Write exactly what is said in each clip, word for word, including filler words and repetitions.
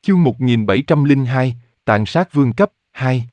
Chương một nghìn bảy trăm lẻ hai, tàn sát vương cấp, hai.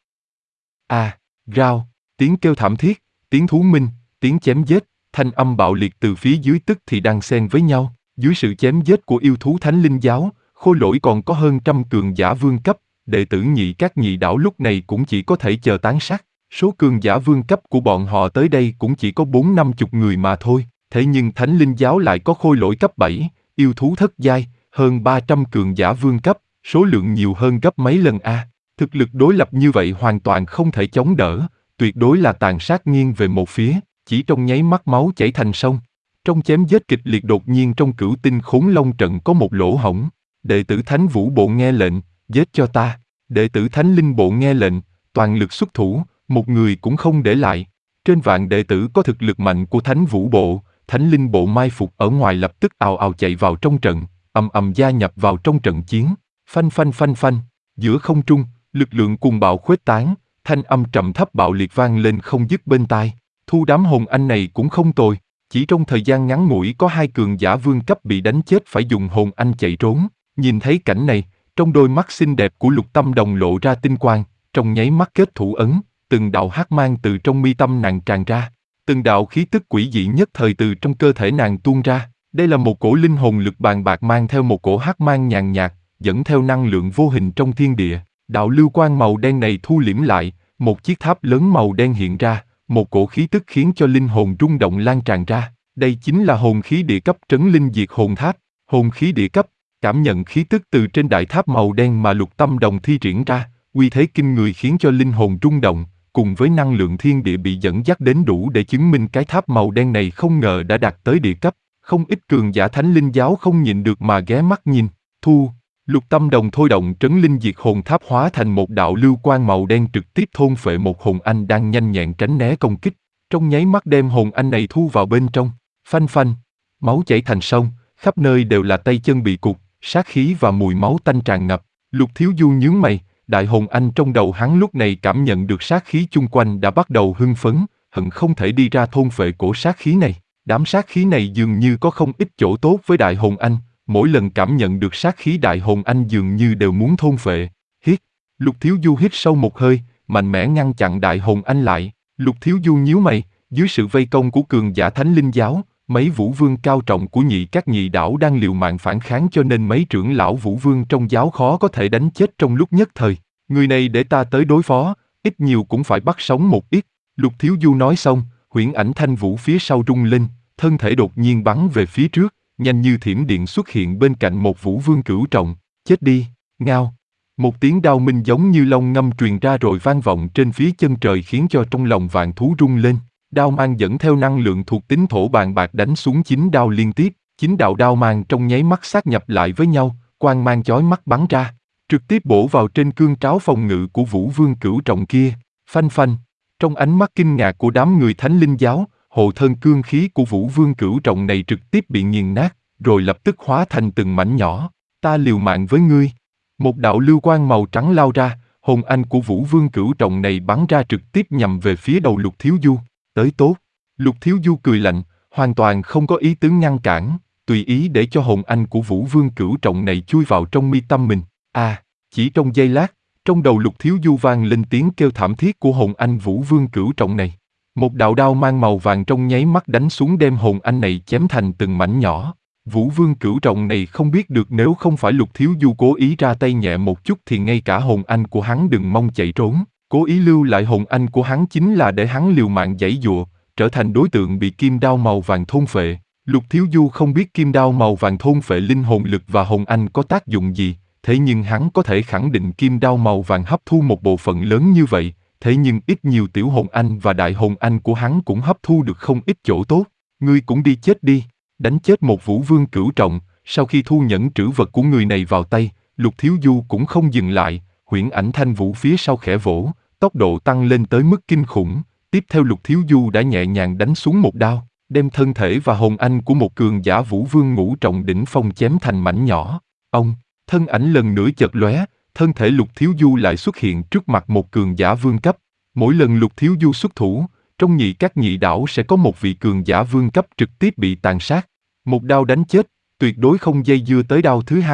À, rao, tiếng kêu thảm thiết, tiếng thú minh, tiếng chém giết, thanh âm bạo liệt từ phía dưới tức thì đang xen với nhau. Dưới sự chém giết của yêu thú thánh linh giáo, Khôi Lỗi còn có hơn trăm cường giả vương cấp, đệ tử nhị các nhị đảo lúc này cũng chỉ có thể chờ tán sát. Số cường giả vương cấp của bọn họ tới đây cũng chỉ có bốn năm chục người mà thôi, thế nhưng thánh linh giáo lại có Khôi Lỗi cấp bảy, yêu thú thất giai, hơn ba trăm cường giả vương cấp, số lượng nhiều hơn gấp mấy lần a. Thực lực đối lập như vậy hoàn toàn không thể chống đỡ, tuyệt đối là tàn sát nghiêng về một phía, chỉ trong nháy mắt máu chảy thành sông. Trong chém giết kịch liệt đột nhiên trong cửu tinh khốn long trận có một lỗ hổng. Đệ tử Thánh Vũ Bộ nghe lệnh, giết cho ta. Đệ tử Thánh Linh Bộ nghe lệnh, toàn lực xuất thủ, một người cũng không để lại. Trên vạn đệ tử có thực lực mạnh của Thánh Vũ Bộ, Thánh Linh Bộ mai phục ở ngoài lập tức ào ào chạy vào trong trận, ầm ầm gia nhập vào trong trận chiến. Phanh phanh phanh phanh, giữa không trung, lực lượng cuồng bạo khuếch tán, thanh âm trầm thấp bạo liệt vang lên không dứt bên tai. Thu đám hồn anh này cũng không tồi, chỉ trong thời gian ngắn ngủi có hai cường giả vương cấp bị đánh chết phải dùng hồn anh chạy trốn. Nhìn thấy cảnh này, trong đôi mắt xinh đẹp của Lục Tâm Đồng lộ ra tinh quang, trong nháy mắt kết thủ ấn, từng đạo hắc mang từ trong mi tâm nàng tràn ra, từng đạo khí tức quỷ dị nhất thời từ trong cơ thể nàng tuôn ra. Đây là một cổ linh hồn lực bàn bạc mang theo một cổ hắc mang nhàn nhạt, dẫn theo năng lượng vô hình trong thiên địa. Đạo lưu quang màu đen này thu liễm lại, một chiếc tháp lớn màu đen hiện ra, một cổ khí tức khiến cho linh hồn rung động lan tràn ra. Đây chính là hồn khí địa cấp Trấn Linh Diệt Hồn Tháp. Hồn khí địa cấp, cảm nhận khí tức từ trên đại tháp màu đen mà Lục Tâm Đồng thi triển ra, uy thế kinh người khiến cho linh hồn rung động, cùng với năng lượng thiên địa bị dẫn dắt đến đủ để chứng minh cái tháp màu đen này không ngờ đã đạt tới địa cấp. Không ít cường giả Thánh Linh giáo không nhịn được mà ghé mắt nhìn. Thu, Lục Tâm Đồng thôi động Trấn Linh Diệt Hồn Tháp hóa thành một đạo lưu quang màu đen trực tiếp thôn phệ một hồn anh đang nhanh nhẹn tránh né công kích, trong nháy mắt đem hồn anh này thu vào bên trong. Phanh phanh, máu chảy thành sông, khắp nơi đều là tay chân bị cụt, sát khí và mùi máu tanh tràn ngập. Lục Thiếu Du nhướng mày, đại hồn anh trong đầu hắn lúc này cảm nhận được sát khí chung quanh đã bắt đầu hưng phấn, hận không thể đi ra thôn phệ cổ sát khí này. Đám sát khí này dường như có không ít chỗ tốt với đại hồn anh, mỗi lần cảm nhận được sát khí đại hồn anh dường như đều muốn thôn phệ. Hít, Lục Thiếu Du hít sâu một hơi, mạnh mẽ ngăn chặn đại hồn anh lại. Lục Thiếu Du nhíu mày, dưới sự vây công của cường giả Thánh Linh giáo, mấy vũ vương cao trọng của nhị các nhị đảo đang liều mạng phản kháng cho nên mấy trưởng lão vũ vương trong giáo khó có thể đánh chết trong lúc nhất thời. Người này để ta tới đối phó, ít nhiều cũng phải bắt sống một ít. Lục Thiếu Du nói xong, huyễn ảnh thanh vũ phía sau rung lên, thân thể đột nhiên bắn về phía trước, nhanh như thiểm điện xuất hiện bên cạnh một vũ vương cửu trọng. Chết đi, ngao. Một tiếng đao minh giống như long ngâm truyền ra rồi vang vọng trên phía chân trời khiến cho trong lòng vạn thú rung lên. Đao mang dẫn theo năng lượng thuộc tính thổ bàn bạc đánh xuống chín đao liên tiếp, chín đạo đao mang trong nháy mắt sát nhập lại với nhau, quang mang chói mắt bắn ra, trực tiếp bổ vào trên cương tráo phòng ngự của Vũ Vương cửu trọng kia. Phanh phanh, trong ánh mắt kinh ngạc của đám người Thánh Linh giáo, hộ thân cương khí của Vũ Vương cửu trọng này trực tiếp bị nghiền nát, rồi lập tức hóa thành từng mảnh nhỏ. Ta liều mạng với ngươi. Một đạo lưu quang màu trắng lao ra, hồn anh của Vũ Vương cửu trọng này bắn ra trực tiếp nhằm về phía đầu Lục Thiếu Du. Tới tốt. Lục Thiếu Du cười lạnh, hoàn toàn không có ý tứ ngăn cản, tùy ý để cho hồn anh của Vũ Vương cửu trọng này chui vào trong mi tâm mình. À, chỉ trong giây lát, trong đầu Lục Thiếu Du vang lên tiếng kêu thảm thiết của hồn anh Vũ Vương cửu trọng này. Một đạo đao mang màu vàng trong nháy mắt đánh xuống đem hồn anh này chém thành từng mảnh nhỏ. Vũ Vương cửu trọng này không biết được nếu không phải Lục Thiếu Du cố ý ra tay nhẹ một chút thì ngay cả hồn anh của hắn đừng mong chạy trốn. Cố ý lưu lại hồn anh của hắn chính là để hắn liều mạng giãy giụa, trở thành đối tượng bị kim đao màu vàng thôn phệ. Lục Thiếu Du không biết kim đao màu vàng thôn phệ linh hồn lực và hồn anh có tác dụng gì, thế nhưng hắn có thể khẳng định kim đao màu vàng hấp thu một bộ phận lớn như vậy, thế nhưng ít nhiều tiểu hồn anh và đại hồn anh của hắn cũng hấp thu được không ít chỗ tốt. Ngươi cũng đi chết đi. Đánh chết một vũ vương cửu trọng, sau khi thu nhẫn trữ vật của người này vào tay, Lục Thiếu Du cũng không dừng lại, huyễn ảnh thanh vũ phía sau khẽ vỗ, tốc độ tăng lên tới mức kinh khủng. Tiếp theo Lục Thiếu Du đã nhẹ nhàng đánh xuống một đao, đem thân thể và hồn anh của một cường giả vũ vương ngũ trọng đỉnh phong chém thành mảnh nhỏ. Ông, thân ảnh lần nữa chợt lóe, thân thể Lục Thiếu Du lại xuất hiện trước mặt một cường giả vương cấp. Mỗi lần Lục Thiếu Du xuất thủ, trong nhị các nhị đảo sẽ có một vị cường giả vương cấp trực tiếp bị tàn sát. Một đao đánh chết, tuyệt đối không dây dưa tới đao thứ hai.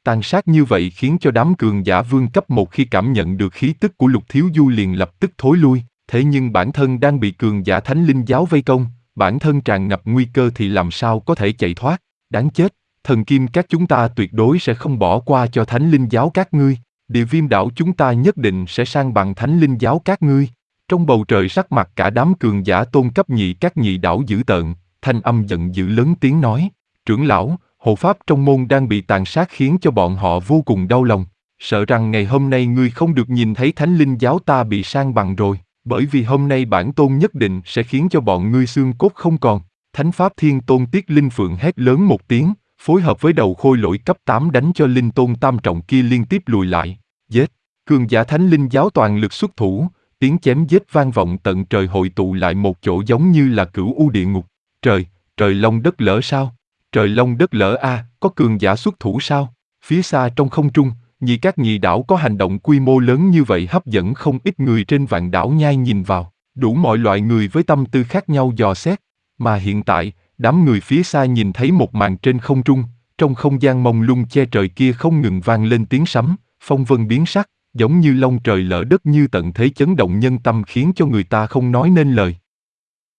Tàn sát như vậy khiến cho đám cường giả vương cấp một khi cảm nhận được khí tức của Lục Thiếu Du liền lập tức thối lui, thế nhưng bản thân đang bị cường giả Thánh Linh giáo vây công, bản thân tràn ngập nguy cơ thì làm sao có thể chạy thoát, đáng chết, thần kim các chúng ta tuyệt đối sẽ không bỏ qua cho Thánh Linh giáo các ngươi, Địa Viêm đảo chúng ta nhất định sẽ sang bằng Thánh Linh giáo các ngươi. Trong bầu trời sắc mặt cả đám cường giả tôn cấp nhị các nhị đảo dữ tợn, thanh âm giận dữ lớn tiếng nói, trưởng lão, hộ pháp trong môn đang bị tàn sát khiến cho bọn họ vô cùng đau lòng, sợ rằng ngày hôm nay ngươi không được nhìn thấy Thánh Linh giáo ta bị sang bằng rồi, bởi vì hôm nay bản tôn nhất định sẽ khiến cho bọn ngươi xương cốt không còn. Thánh Pháp Thiên Tôn Tiết Linh Phượng hét lớn một tiếng, phối hợp với đầu khôi lỗi cấp tám đánh cho Linh Tôn tam trọng kia liên tiếp lùi lại, giết, cường giả Thánh Linh giáo toàn lực xuất thủ, tiếng chém giết vang vọng tận trời hội tụ lại một chỗ giống như là cửu u địa ngục, trời, trời long đất lở sao? Trời long đất lở a, à, có cường giả xuất thủ sao? Phía xa trong không trung, nhị các nhị đảo có hành động quy mô lớn như vậy hấp dẫn không ít người trên vạn đảo nhai nhìn vào, đủ mọi loại người với tâm tư khác nhau dò xét. Mà hiện tại, đám người phía xa nhìn thấy một màn trên không trung, trong không gian mông lung che trời kia không ngừng vang lên tiếng sấm, phong vân biến sắc, giống như long trời lở đất như tận thế chấn động nhân tâm khiến cho người ta không nói nên lời.